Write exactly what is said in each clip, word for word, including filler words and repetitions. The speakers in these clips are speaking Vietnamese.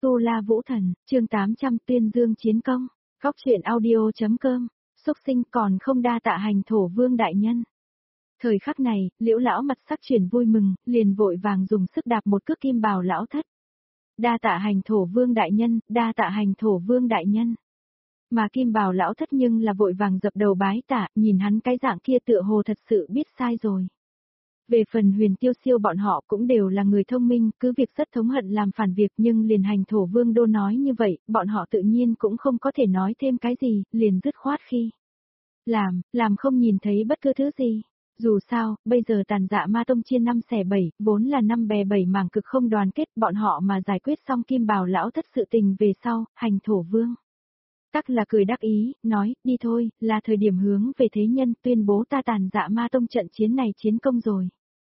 Tu La Vũ Thần, chương tám trăm Tuyên Dương Chiến Công, Góc truyện audio.com, xúc sinh còn không đa tạ hành thổ vương đại nhân. Thời khắc này, Liễu lão mặt sắc chuyển vui mừng, liền vội vàng dùng sức đạp một cước kim bào lão thất. Đa tạ hành thổ vương đại nhân, đa tạ hành thổ vương đại nhân. Mà kim bào lão thất nhưng là vội vàng dập đầu bái tạ, nhìn hắn cái dạng kia tựa hồ thật sự biết sai rồi. Về phần Huyền Tiêu Siêu bọn họ cũng đều là người thông minh, cứ việc rất thống hận làm phản việc nhưng liền hành thổ vương đô nói như vậy, bọn họ tự nhiên cũng không có thể nói thêm cái gì, liền dứt khoát khi làm, làm không nhìn thấy bất cứ thứ gì. Dù sao, bây giờ Tàn Dạ Ma Tông chia năm xẻ bảy, vốn là năm bè bảy mảng cực không đoàn kết, bọn họ mà giải quyết xong kim bào lão thất sự tình về sau, hành thổ vương tắc là cười đắc ý, nói, đi thôi, là thời điểm hướng về thế nhân tuyên bố ta Tàn Dạ Ma Tông trận chiến này chiến công rồi.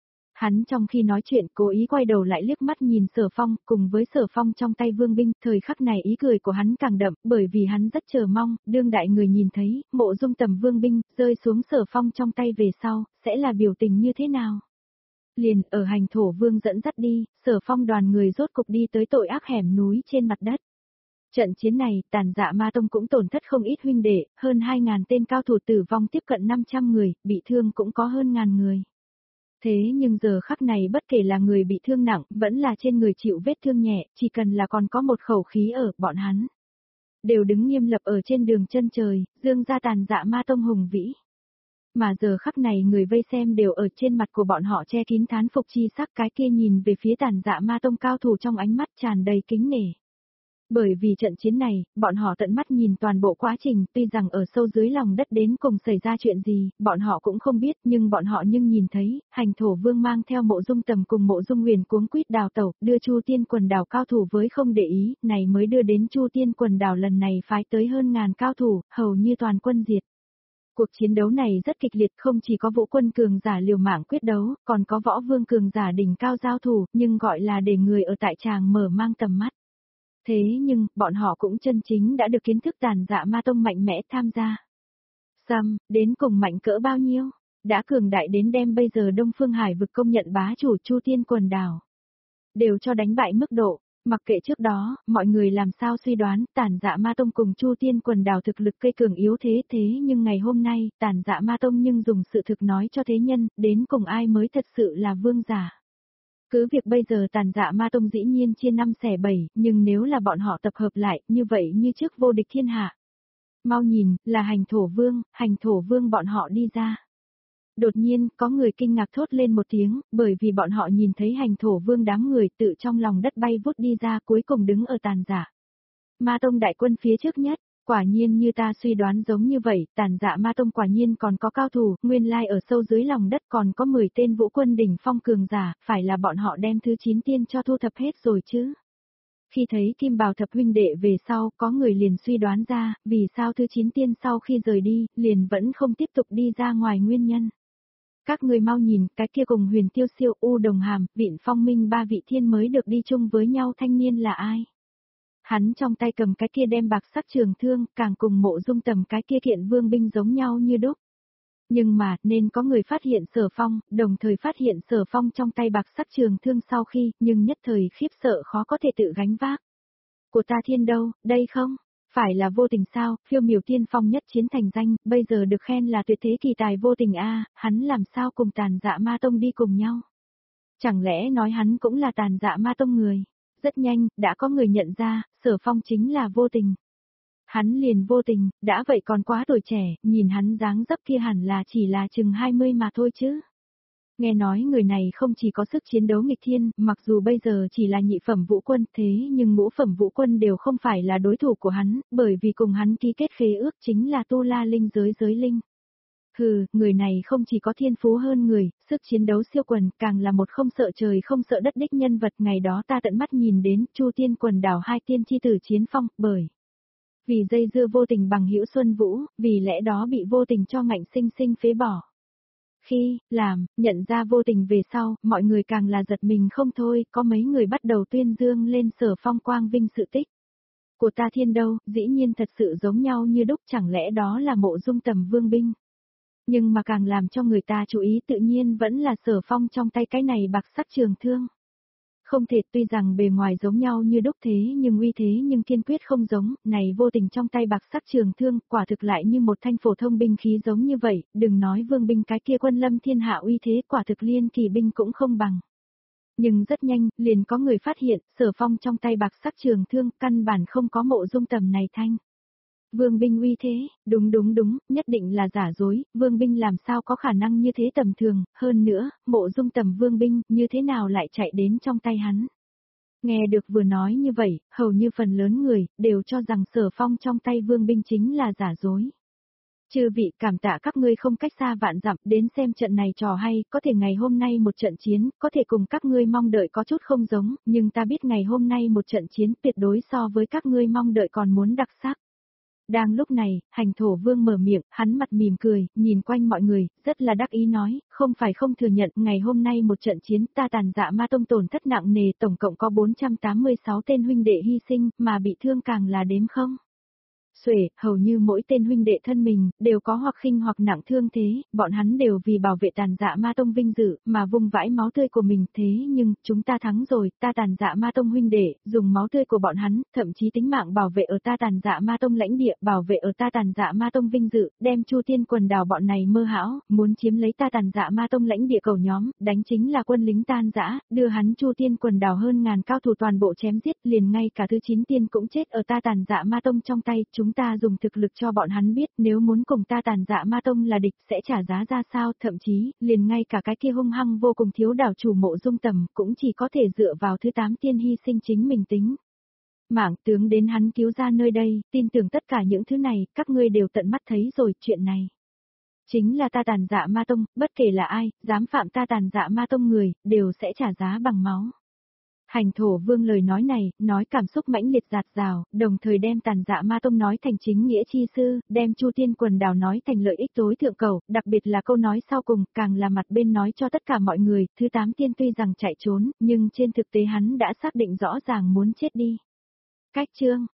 Hắn trong khi nói chuyện cố ý quay đầu lại liếc mắt nhìn Sở Phong, cùng với Sở Phong trong tay vương binh, thời khắc này ý cười của hắn càng đậm, bởi vì hắn rất chờ mong, đương đại người nhìn thấy, mộ dung tầm vương binh, rơi xuống Sở Phong trong tay về sau, sẽ là biểu tình như thế nào. Liền, ở hành thổ vương dẫn dắt đi, Sở Phong đoàn người rốt cục đi tới tội ác hẻm núi trên mặt đất. Trận chiến này, Tàn Dạ Ma Tông cũng tổn thất không ít huynh đệ, hơn hai ngàn tên cao thủ tử vong tiếp cận năm trăm người, bị thương cũng có hơn ngàn người. Thế nhưng giờ khắc này bất kể là người bị thương nặng, vẫn là trên người chịu vết thương nhẹ, chỉ cần là còn có một khẩu khí ở, bọn hắn đều đứng nghiêm lập ở trên đường chân trời, dương ra Tàn Dạ Ma Tông hùng vĩ. Mà giờ khắc này người vây xem đều ở trên mặt của bọn họ che kín thán phục chi sắc, cái kia nhìn về phía Tàn Dạ Ma Tông cao thủ trong ánh mắt tràn đầy kính nể. Bởi vì trận chiến này, bọn họ tận mắt nhìn toàn bộ quá trình, tuy rằng ở sâu dưới lòng đất đến cùng xảy ra chuyện gì, bọn họ cũng không biết, nhưng bọn họ nhưng nhìn thấy, hành thổ vương mang theo mộ dung tầm cùng mộ dung huyền cuống quýt đào tẩu, đưa Chu Tiên quần đảo cao thủ với không để ý, này mới đưa đến Chu Tiên quần đảo lần này phái tới hơn ngàn cao thủ, hầu như toàn quân diệt. Cuộc chiến đấu này rất kịch liệt, không chỉ có vũ quân cường giả liều mạng quyết đấu, còn có võ vương cường giả đỉnh cao giao thủ, nhưng gọi là để người ở tại tràng mở mang tầm mắt. Thế nhưng, bọn họ cũng chân chính đã được kiến thức Tàn Dạ Ma Tông mạnh mẽ tham gia. Xăm, đến cùng mạnh cỡ bao nhiêu? Đã cường đại đến đem bây giờ Đông Phương Hải vực công nhận bá chủ Chu Tiên quần đảo. Đều cho đánh bại mức độ, mặc kệ trước đó, mọi người làm sao suy đoán, Tàn Dạ Ma Tông cùng Chu Tiên quần đảo thực lực cây cường yếu thế thế nhưng ngày hôm nay, Tàn Dạ Ma Tông nhưng dùng sự thực nói cho thế nhân, đến cùng ai mới thật sự là vương giả. Cứ việc bây giờ Tàn Dạ Ma Tông dĩ nhiên chia năm xẻ bảy, nhưng nếu là bọn họ tập hợp lại, như vậy như trước vô địch thiên hạ. Mau nhìn, là hành thổ vương, hành thổ vương bọn họ đi ra. Đột nhiên, có người kinh ngạc thốt lên một tiếng, bởi vì bọn họ nhìn thấy hành thổ vương đám người tự trong lòng đất bay vút đi ra cuối cùng đứng ở Tàn Dạ Ma Tông đại quân phía trước nhất. Quả nhiên như ta suy đoán giống như vậy, Tàn Dạ Ma Tông quả nhiên còn có cao thủ, nguyên lai ở sâu dưới lòng đất còn có mười tên vũ quân đỉnh phong cường giả, phải là bọn họ đem thứ chín tiên cho thu thập hết rồi chứ. Khi thấy kim bào thập huynh đệ về sau, có người liền suy đoán ra, vì sao thứ chín tiên sau khi rời đi, liền vẫn không tiếp tục đi ra ngoài nguyên nhân. Các người mau nhìn, cái kia cùng Huyền Tiêu Siêu, U Đồng Hàm, Vịn Phong Minh ba vị thiên mới được đi chung với nhau thanh niên là ai? Hắn trong tay cầm cái kia đem bạc sắc trường thương, càng cùng mộ dung tầm cái kia kiện vương binh giống nhau như đúc. Nhưng mà, nên có người phát hiện Sở Phong, đồng thời phát hiện Sở Phong trong tay bạc sắc trường thương sau khi, nhưng nhất thời khiếp sợ khó có thể tự gánh vác. Của ta thiên đâu, đây không? Phải là vô tình sao, phiêu miểu tiên phong nhất chiến thành danh, bây giờ được khen là tuyệt thế kỳ tài vô tình a, hắn làm sao cùng Tàn Dạ Ma Tông đi cùng nhau? Chẳng lẽ nói hắn cũng là Tàn Dạ Ma Tông người? Rất nhanh, đã có người nhận ra, Sở Phong chính là vô tình. Hắn liền vô tình, đã vậy còn quá tuổi trẻ, nhìn hắn dáng dấp kia hẳn là chỉ là chừng hai mươi mà thôi chứ. Nghe nói người này không chỉ có sức chiến đấu nghịch thiên, mặc dù bây giờ chỉ là nhị phẩm vũ quân thế nhưng ngũ phẩm vũ quân đều không phải là đối thủ của hắn, bởi vì cùng hắn ký kết khế ước chính là Tu La Linh giới giới linh. Hừ, người này không chỉ có thiên phú hơn người, sức chiến đấu siêu quần, càng là một không sợ trời không sợ đất đích nhân vật. Ngày đó ta tận mắt nhìn đến Chu Tiên quần đảo hai tiên chi tử chiến phong, bởi vì dây dưa vô tình bằng hữu Xuân Vũ, vì lẽ đó bị vô tình cho ngạnh sinh sinh phế bỏ. Khi, làm, nhận ra vô tình về sau, mọi người càng là giật mình không thôi, có mấy người bắt đầu tuyên dương lên Sở Phong quang vinh sự tích. Của ta thiên đâu, dĩ nhiên thật sự giống nhau như đúc, chẳng lẽ đó là mộ dung tầm vương binh. Nhưng mà càng làm cho người ta chú ý tự nhiên vẫn là Sở Phong trong tay cái này bạc sắc trường thương. Không thể, tuy rằng bề ngoài giống nhau như đúc thế nhưng uy thế nhưng kiên quyết không giống, này vô tình trong tay bạc sắc trường thương, quả thực lại như một thanh phổ thông binh khí giống như vậy, đừng nói vương binh cái kia quân lâm thiên hạ uy thế, quả thực liên kỳ binh cũng không bằng. Nhưng rất nhanh, liền có người phát hiện, Sở Phong trong tay bạc sắc trường thương, căn bản không có Mộ Dung Tầm này thanh. Vương binh uy thế, đúng đúng đúng, nhất định là giả dối, vương binh làm sao có khả năng như thế tầm thường, hơn nữa, Mộ Dung Tầm vương binh, như thế nào lại chạy đến trong tay hắn. Nghe được vừa nói như vậy, hầu như phần lớn người, đều cho rằng Sở Phong trong tay vương binh chính là giả dối. Chư vị, cảm tạ các ngươi không cách xa vạn dặm đến xem trận này trò hay, có thể ngày hôm nay một trận chiến, có thể cùng các ngươi mong đợi có chút không giống, nhưng ta biết ngày hôm nay một trận chiến tuyệt đối so với các ngươi mong đợi còn muốn đặc sắc. Đang lúc này, hành thổ vương mở miệng, hắn mặt mỉm cười, nhìn quanh mọi người, rất là đắc ý nói, không phải không thừa nhận, ngày hôm nay một trận chiến ta Tàn Dạ Ma Tông tổn thất nặng nề, tổng cộng có bốn trăm tám mươi sáu tên huynh đệ hy sinh, mà bị thương càng là đếm không. Xuể, hầu như mỗi tên huynh đệ thân mình, đều có hoặc khinh hoặc nặng thương thế, bọn hắn đều vì bảo vệ Tàn Dạ Ma Tông vinh dự, mà vung vãi máu tươi của mình, thế nhưng, chúng ta thắng rồi, ta Tàn Dạ Ma Tông huynh đệ, dùng máu tươi của bọn hắn, thậm chí tính mạng bảo vệ ở ta Tàn Dạ Ma Tông lãnh địa, bảo vệ ở ta Tàn Dạ Ma Tông vinh dự, đem Chu Tiên quần đảo bọn này mơ hão, muốn chiếm lấy ta Tàn Dạ Ma Tông lãnh địa cầu nhóm, đánh chính là quân lính tan dã, đưa hắn Chu Tiên quần đảo hơn ngàn cao thủ toàn bộ chém giết, liền ngay cả thứ chín tiên cũng chết ở ta Tàn Dạ Ma Tông trong tay, chúng ta dùng thực lực cho bọn hắn biết nếu muốn cùng ta Tàn Dạ Ma Tông là địch sẽ trả giá ra sao, thậm chí, liền ngay cả cái kia hung hăng vô cùng thiếu đảo chủ Mộ Dung Tầm cũng chỉ có thể dựa vào thứ tám tiên hy sinh chính mình tính. Mạng tướng đến hắn cứu ra nơi đây, tin tưởng tất cả những thứ này, các ngươi đều tận mắt thấy rồi, chuyện này. Chính là ta Tàn Dạ Ma Tông, bất kể là ai, dám phạm ta Tàn Dạ Ma Tông người, đều sẽ trả giá bằng máu. Hành thổ vương lời nói này, nói cảm xúc mãnh liệt giạt rào, đồng thời đem Tàn Dạ Ma Tông nói thành chính nghĩa chi sư, đem Chu Tiên quần đảo nói thành lợi ích tối thượng cầu, đặc biệt là câu nói sau cùng, càng là mặt bên nói cho tất cả mọi người, thứ tám tiên tuy rằng chạy trốn, nhưng trên thực tế hắn đã xác định rõ ràng muốn chết đi. Cách chương